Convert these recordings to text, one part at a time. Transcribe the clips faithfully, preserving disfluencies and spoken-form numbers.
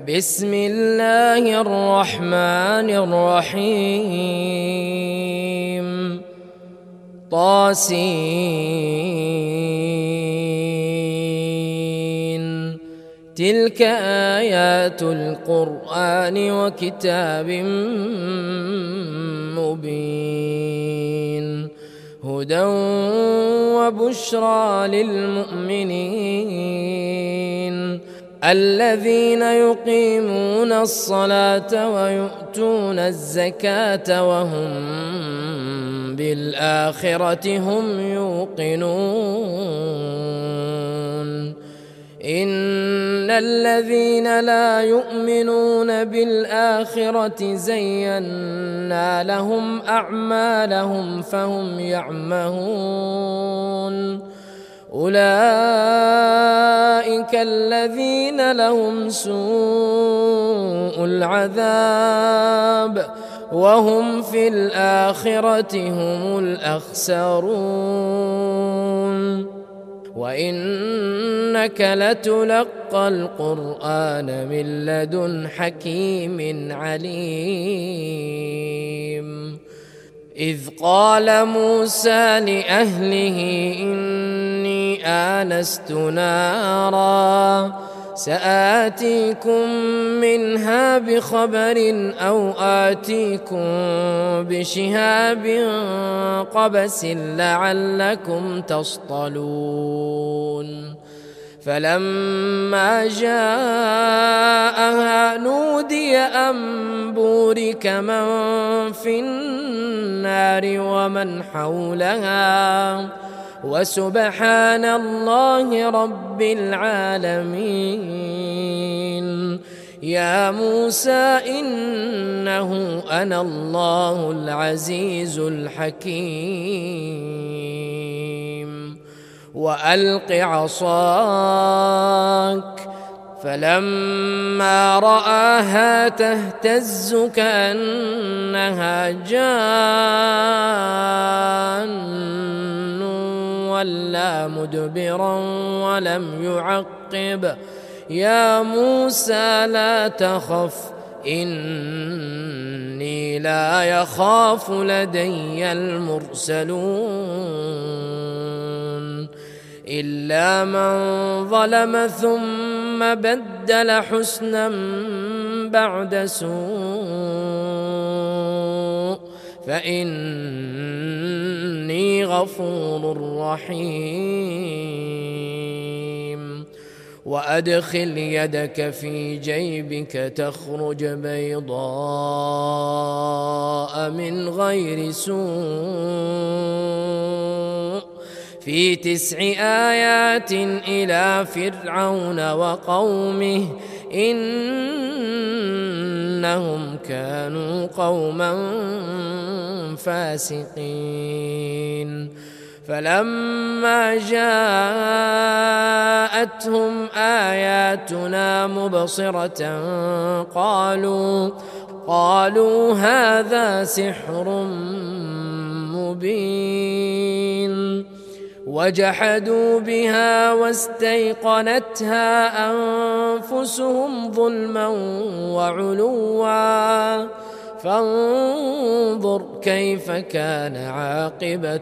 بسم الله الرحمن الرحيم طاسين تلك آيات القرآن وكتاب مبين هدى وبشرى للمؤمنين الذين يقيمون الصلاة ويؤتون الزكاة وهم بالآخرة هم يوقنون إن الذين لا يؤمنون بالآخرة زينا لهم أعمالهم فهم يعمهون أولئك الذين لهم سوء العذاب وهم في الآخرة هم الأخسرون وإنك لتلقى القرآن من لدن حكيم عليم إذ قال موسى لأهله إني آنست نارا سآتيكم منها بخبر أو آتيكم بشهاب قبس لعلكم تصطلون فلما جاءها نودي أن بورك من في النار ومن حولها وسبحان الله رب العالمين يا موسى إنه أنا الله العزيز الحكيم وألق عصاك فلما رآها تهتز كأنها جان ولا مدبرا ولم يعقب يا موسى لا تخف إني لا يخاف لدي المرسلون إلا من ظلم ثم بدل حسنا بعد سوء فإني غفور رحيم وأدخل يدك في جيبك تخرج بيضاء من غير سوء في تسع آيات إلى فرعون وقومه إنهم كانوا قوما فاسقين فلما جاءتهم آياتنا مبصرة قالوا قالوا هذا سحر مبين وجحدوا بها واستيقنتها أنفسهم ظلما وعلوا فانظر كيف كان عاقبة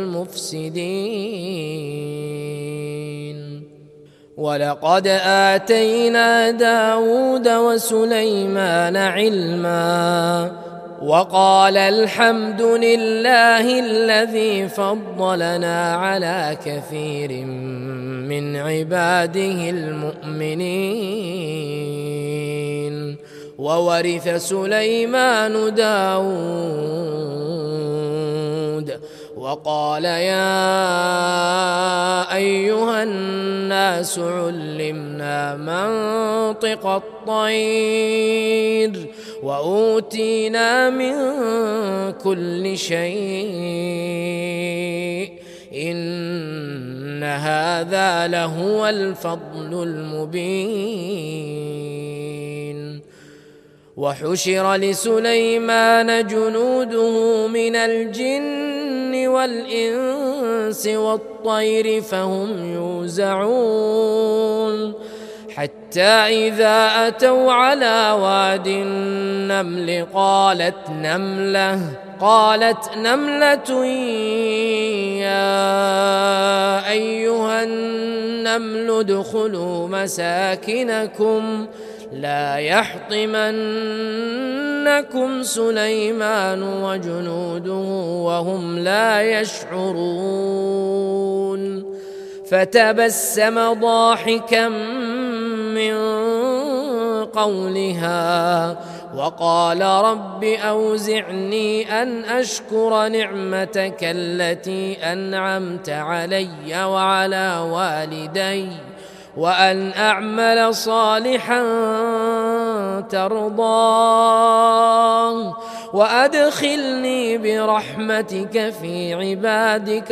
المفسدين ولقد آتينا داود وسليمان علما وقال الحمد لله الذي فضلنا على كثير من عباده المؤمنين وورث سليمان داود وقال يا أيها الناس علمنا منطق الطير وأوتينا من كل شيء إن هذا لهو الفضل المبين وحشر لسليمان جنوده من الجن والإنس والطير فهم يوزعون حتى حتى إذا أتوا على واد النمل قالت نملة قالت نملة يا أيها النمل ادخلوا مساكنكم لا يحطمنكم سليمان وجنوده وهم لا يشعرون فتبسم ضاحكا من قولها وقال رب أوزعني أن أشكر نعمتك التي أنعمت علي وعلى والدي وأن أعمل صالحا ترضاه وأدخلني برحمتك في عبادك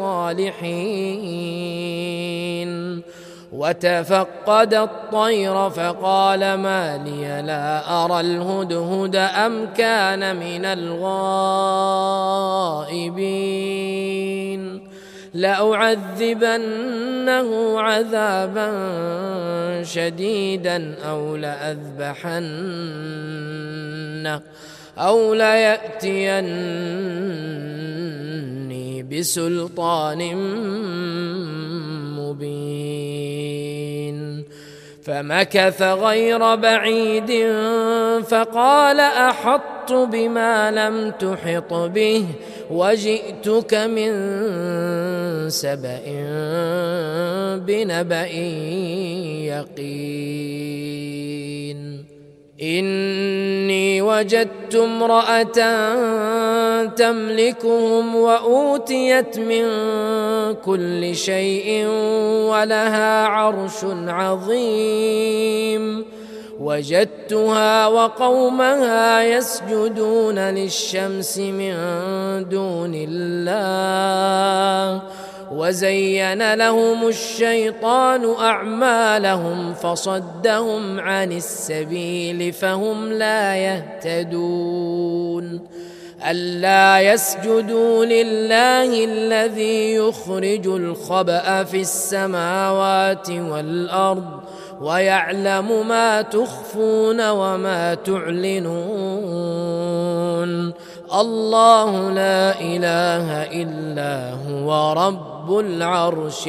الصالحين. وتفقد الطير فقال ما لي لا أرى الهدهد أم كان من الغائبين لأعذبنه عذابا شديدا أو لأذبحنه أو ليأتيني بسلطان مبين. فمكث غير بعيد فقال أحطت بما لم تحط به وجئتك من سبأ بنبأ يقين. إني وجدت امرأة تملكهم وأوتيت من كل شيء ولها عرش عظيم وجدتها وقومها يسجدون للشمس من دون الله وزين لهم الشيطان أعمالهم فصدهم عن السبيل فهم لا يهتدون. ألا يسجدوا لله الذي يخرج الخبأ في السماوات والأرض ويعلم ما تخفون وما تعلنون. الله لا إله إلا هو رب العرش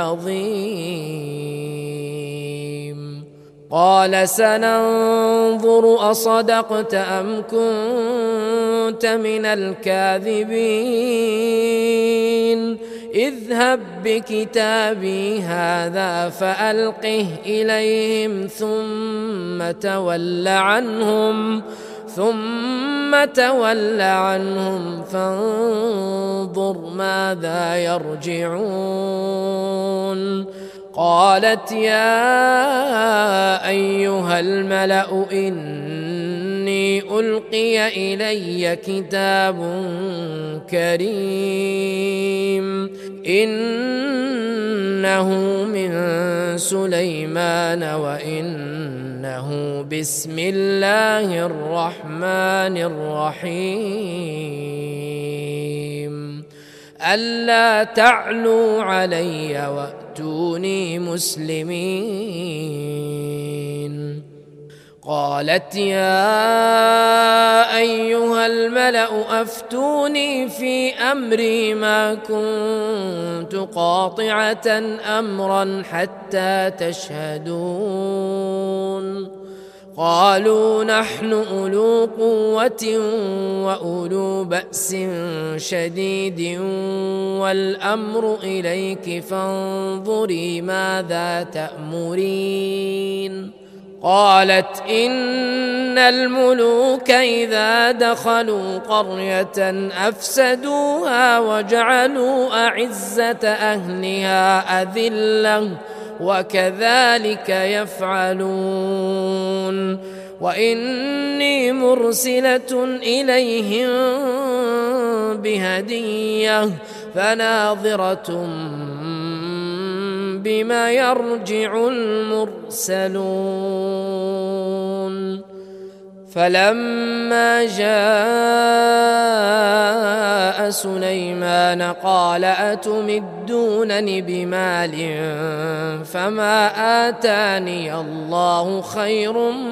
العظيم. قال سننظر أصدقت أم كنت من الكاذبين اذهب بكتابي هذا فألقه إليهم ثم تول عنهم ثم تول عنهم فانظر ماذا يرجعون. قالت يا أيها الملأ إني ألقي إلي كتاب كريم إنه من سليمان وإنه بسم الله الرحمن الرحيم ألا تعلوا علي وأتوني مسلمين. قالت يا أيها الملأ أفتوني في أمري ما كنت قاطعة أمرا حتى تشهدون. قالوا نحن أولو قوة وأولو بأس شديد والأمر إليك فانظري ماذا تأمرين. قالت إن الملوك إذا دخلوا قرية أفسدوها وجعلوا أعزة أهلها أذلة وكذلك يفعلون. وإني مرسلة إليهم بهدية فناظرة بما يرجع المرسلون. فلما جاء سليمان قال أتمدونني بمال فما آتاني الله خير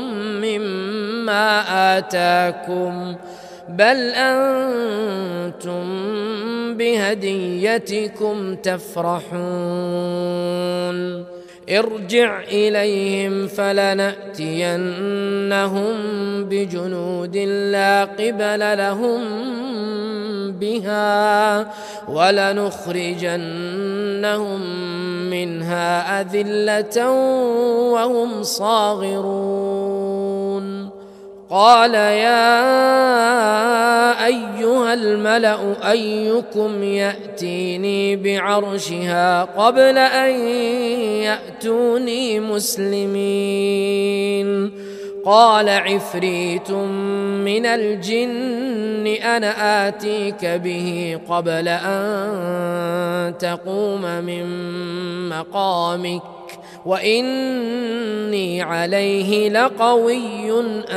مما آتاكم بل أنتم بهديتكم تفرحون ارجع إليهم فلنأتينهم بجنود لا قبل لهم بها ولنخرجنهم منها أذلة وهم صاغرون قال يا أيها الملأ أيكم يأتيني بعرشها قبل أن يأتوني مسلمين قال عفريت من الجن أنا آتيك به قبل أن تقوم من مقامك وإني عليه لقوي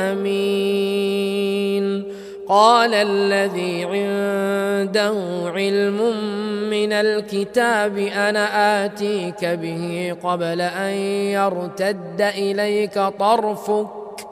أمين قال الذي عنده علم من الكتاب أنا آتيك به قبل أن يرتد إليك طرفك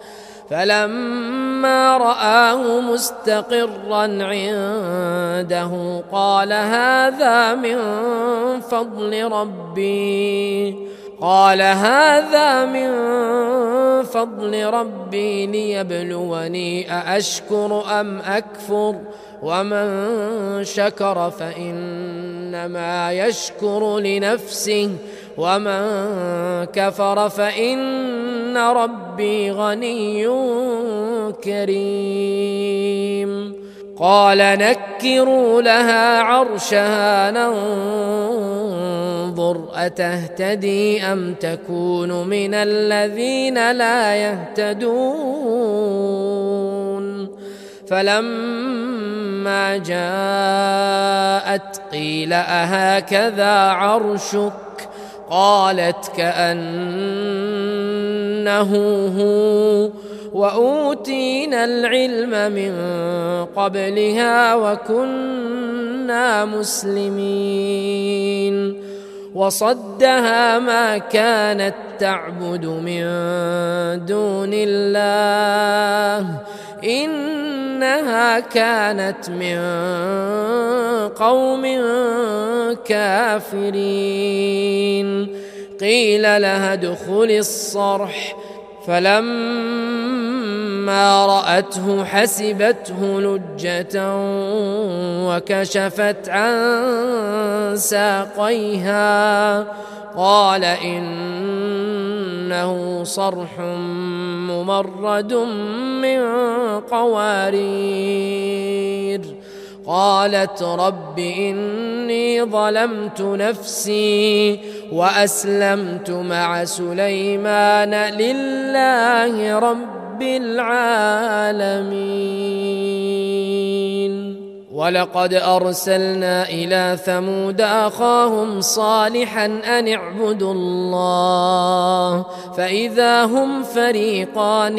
فلما رآه مستقرا عنده قال هذا من فضل ربي قال هذا من فضل ربي ليبلوني أأشكر أم أكفر ومن شكر فإنما يشكر لنفسه ومن كفر فإن ربي غني كريم قال نكروا لها عرشها ننظر أتهتدي أم تكون من الذين لا يهتدون فلما جاءت قيل أهكذا عرشك قالت كأنه هو وأوتينا العلم من قبلها وكنا مسلمين وصدها ما كانت تعبد من دون الله إنها كانت من قوم كافرين قيل لها ادخل الصرح فلما رأته حسبته لجة وكشفت عن ساقيها قال إنه صرح ممرد من قوارير قالت رب إني ظلمت نفسي وأسلمت مع سليمان لله رب العالمين ولقد أرسلنا إلى ثمود أخاهم صالحا أن اعبدوا الله فإذا هم فريقان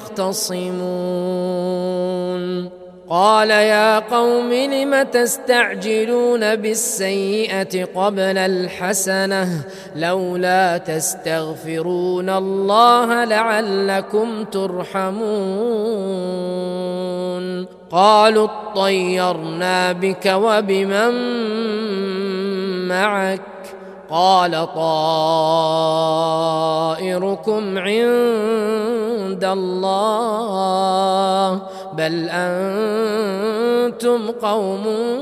يختصمون قال يا قوم لم تستعجلون بالسيئة قبل الحسنة لولا تستغفرون الله لعلكم ترحمون قالوا اطيرنا بك وبمن معك قال طائركم عند الله بل أنتم قوم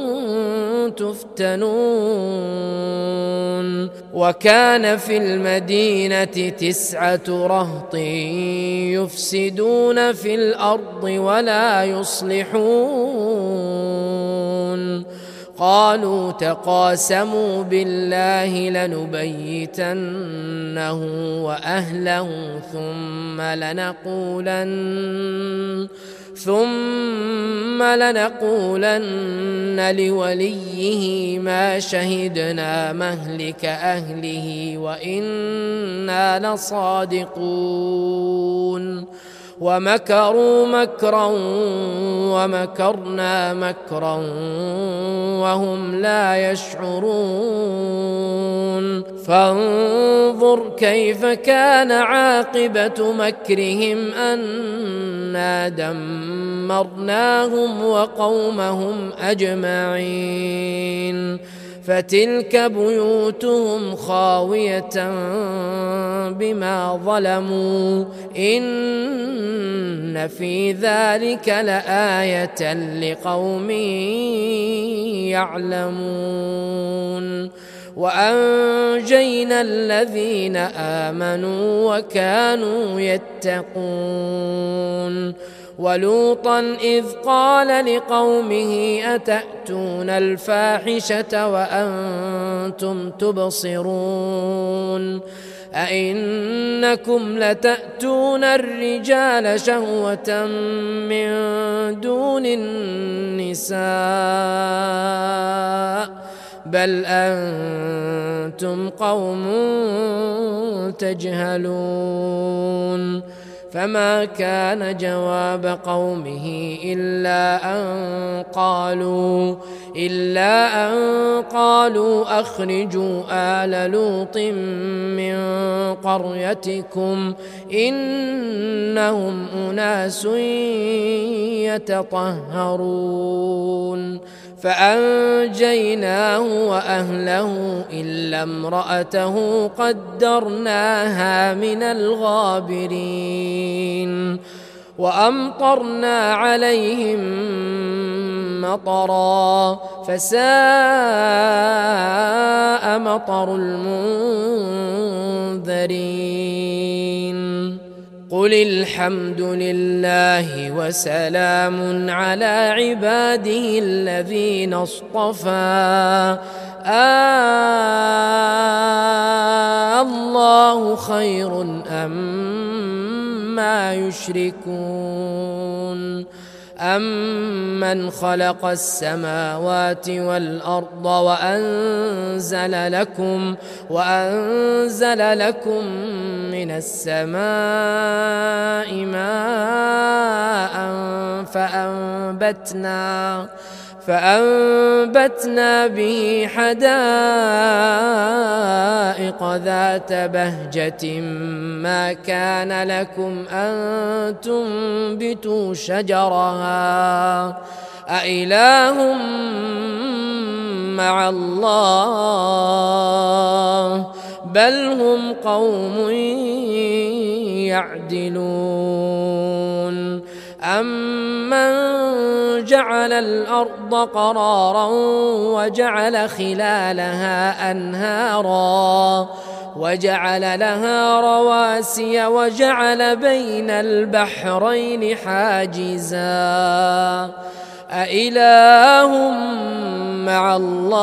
تفتنون وكان في المدينة تسعة رهط يفسدون في الأرض ولا يصلحون قالوا تقاسموا بالله لنبيتنه وأهله ثم لنقولن ثم لنقولن لوليه ما شهدنا مهلك أهله وإنا لصادقون ومكروا مكرا ومكرنا مكرا وهم لا يشعرون فانظر كيف كان عاقبة مكرهم أنا دمرناهم وقومهم أجمعين فتلك بيوتهم خاوية بما ظلموا إن في ذلك لآية لقوم يعلمون وأنجينا الذين آمنوا وكانوا يتقون ولوطا إذ قال لقومه أتأتون الفاحشة وأنتم تبصرون أئنكم لتأتون الرجال شهوة من دون النساء بل أنتم قوم تجهلون فما كان جواب قومه إلا أن قالوا إلا أن قالوا أخرجوا آل لوط من قريتكم إنهم أناس يتطهرون فأنجيناه وأهله إلا امرأته قدرناها من الغابرين وأمطرنا عليهم مطرا فساء مطر المنذرين قل الحمد لله وسلام على عباده الذين اصطفى الله خير أما يشركون أمن خلق السماوات والأرض وأنزل لكم وأنزل لكم من السماء ماء فأنبتنا فأنبتنا به حدائق ذات بهجة ما كان لكم أن تنبتوا شجرها أإله مع الله بل هم قوم يعدلون أمن جعل الأرض قرارا وجعل خلالها أنهارا وجعل لها رواسي وجعل بين البحرين حاجزا أإله مع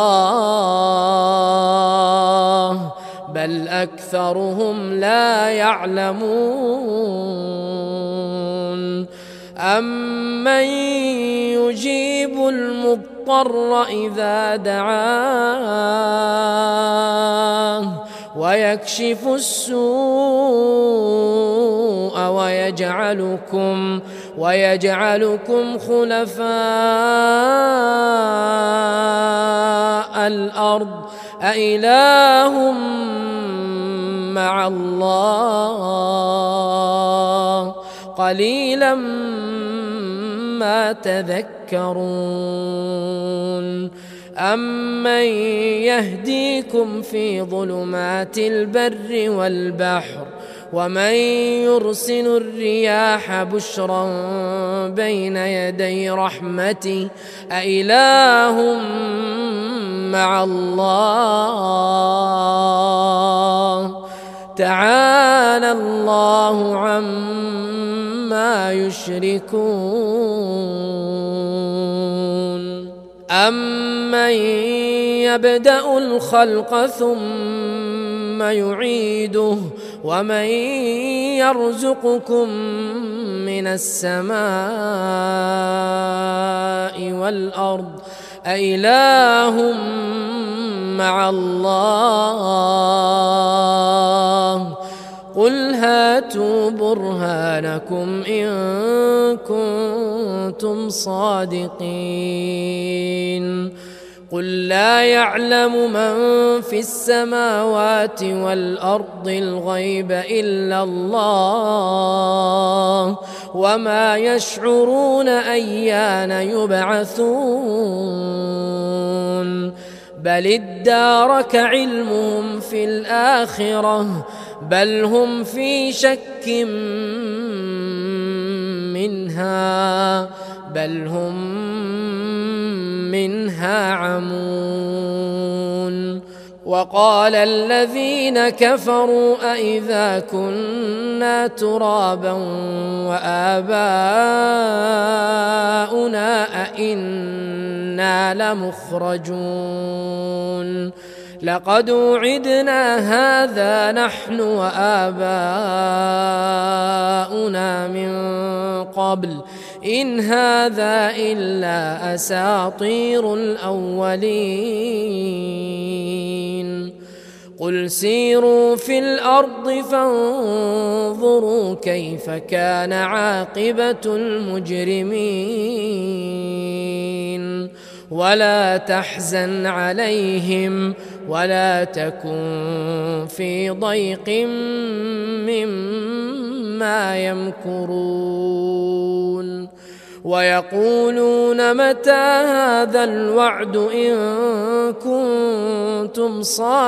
الله بل أكثرهم لا يعلمون أمن يجيب المضطر إذا دعاه ويكشف السوء ويجعلكم ويجعلكم خلفاء الأرض أإله مع الله قليلا ما تذكرون أمن يهديكم في ظلمات البر والبحر ومن يرسل الرياح بشرا بين يدي رحمته أإله مع الله تعالى الله عما يشركون أمن يبدأ الخلق ثم يعيده ومن يرزقكم من السماء والأرض أإله مع الله قل هاتوا برهانكم إن كنتم صادقين قل لا يعلم من في السماوات والأرض الغيب إلا الله وما يشعرون أيان يبعثون بل ادارك علمهم في الآخرة بل هم في شك منها بل هم منها عمون وقال الذين كفروا أئذا كنا ترابا وآباؤنا أئنا لمخرجون لقد وعدنا هذا نحن وآباؤنا من قبل إن هذا إلا أساطير الأولين قل سيروا في الأرض فانظروا كيف كان عاقبة المجرمين ولا تحزن عليهم ولا تكن في ضيق مما يمكرون ويقولون متى هذا الوعد إن كنتم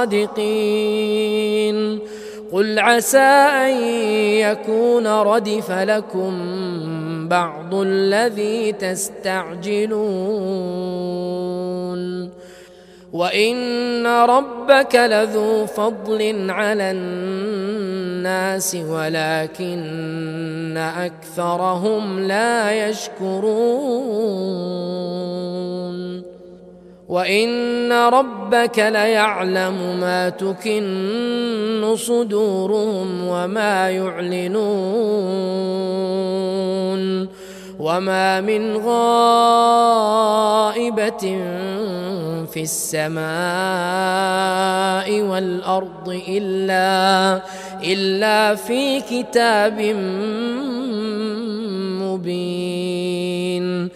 صادقين قل عسى أن يكون ردف لكم بعض الذي تستعجلون وإن ربك لذو فضل على الناس ولكن أكثرهم لا يشكرون وإن ربك ليعلم ما تكن صدورهم وما يعلنون وما من غائبة في السماء والأرض إلا إلا في كتاب مبين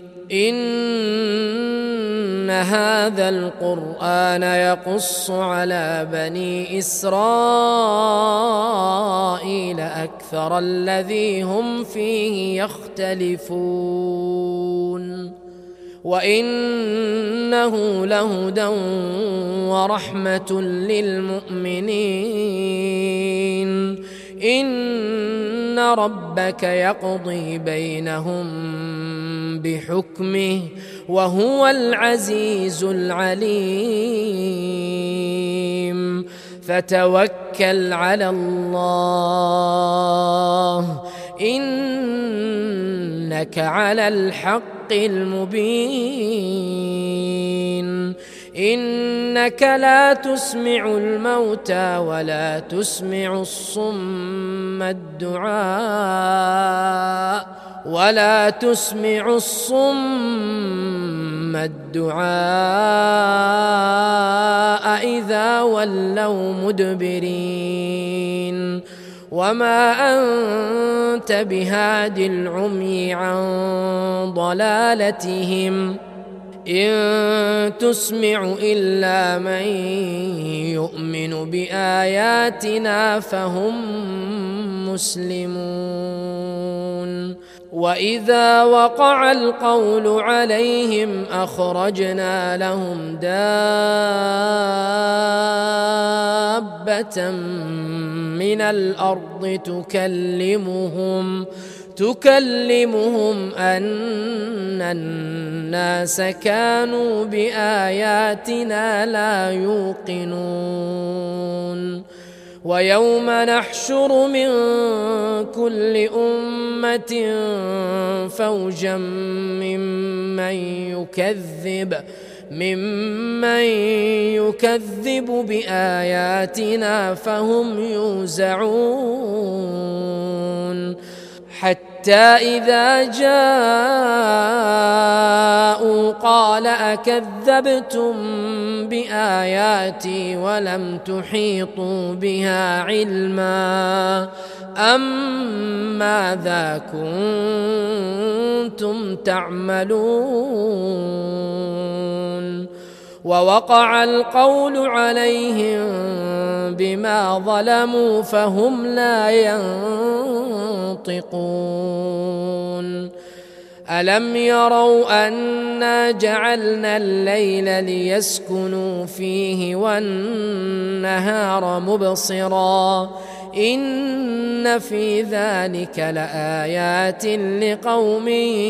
إن هذا القرآن يقص على بني إسرائيل أكثر الذي هم فيه يختلفون وإنه لهدى ورحمة للمؤمنين إن ربك يقضي بينهم بحكمه وهو العزيز العليم فتوكل على الله إنك على الحق المبين إنك لا تسمع الموتى ولا تسمع الصم الدعاء ولا تسمع الصم الدعاء إذا ولوا مدبرين وما أنت بهاد العمي عن ضلالتهم إن تسمع إلا من يؤمن بآياتنا فهم مسلمون وإذا وقع القول عليهم أخرجنا لهم دابة من الأرض تكلمهم تكلمهم أن الناس كانوا بآياتنا لا يوقنون ويوم نحشر من كل أمة فوجا ممن يكذب ممن يكذب بآياتنا فهم يوزعون حتى حتى إذا جاءوا قال أكذبتم بآياتي ولم تحيطوا بها علما أم ماذا كنتم تعملون ووقع القول عليهم بما ظلموا فهم لا ينطقون ألم يروا أنا جعلنا الليل ليسكنوا فيه والنهار مبصرا إن في ذلك لآيات لقوم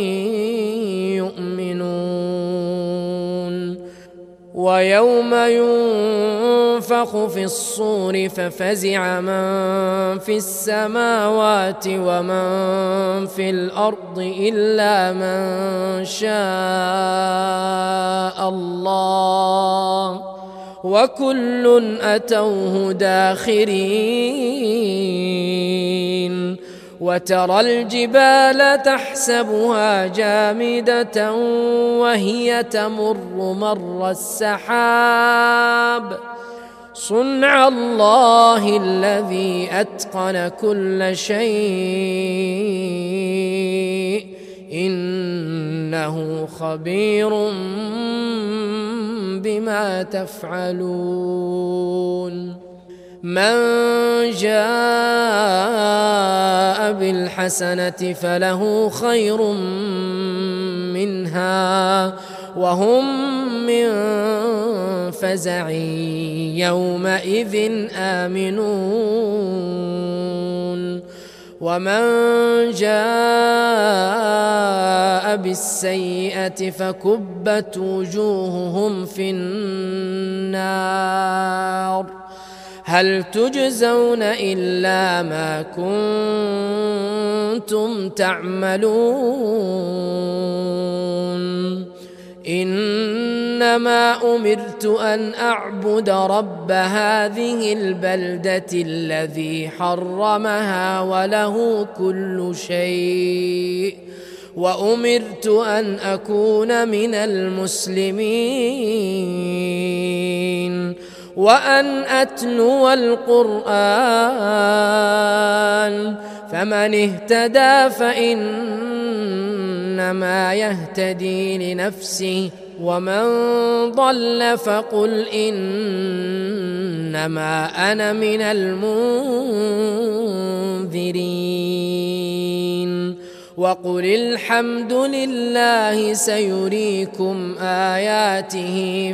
يؤمنون ويوم ينفخ في الصور ففزع من في السماوات ومن في الأرض إلا من شاء الله وكل أتوه داخرين وترى الجبال تحسبها جامدة وهي تمر مر السحاب صنع الله الذي أتقن كل شيء إنه خبير بما تفعلون من جاء بالحسنة فله خير منها وهم من فزع يومئذ آمنون ومن جاء بالسيئة فكبت وجوههم في النار هل تجزون إلا ما كنتم تعملون إنما أمرت أن أعبد رب هذه البلدة الذي حرمها وله كل شيء وأمرت أن أكون من المسلمين وأن أتلو القرآن فمن اهتدى فإنما يهتدي لنفسه ومن ضل فقل إنما أنا من المنذرين وقل الحمد لله سيريكم آياته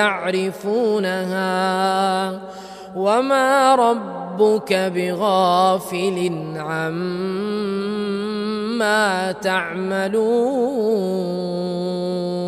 فتعرفونها وما ربك بغافل عما تعملون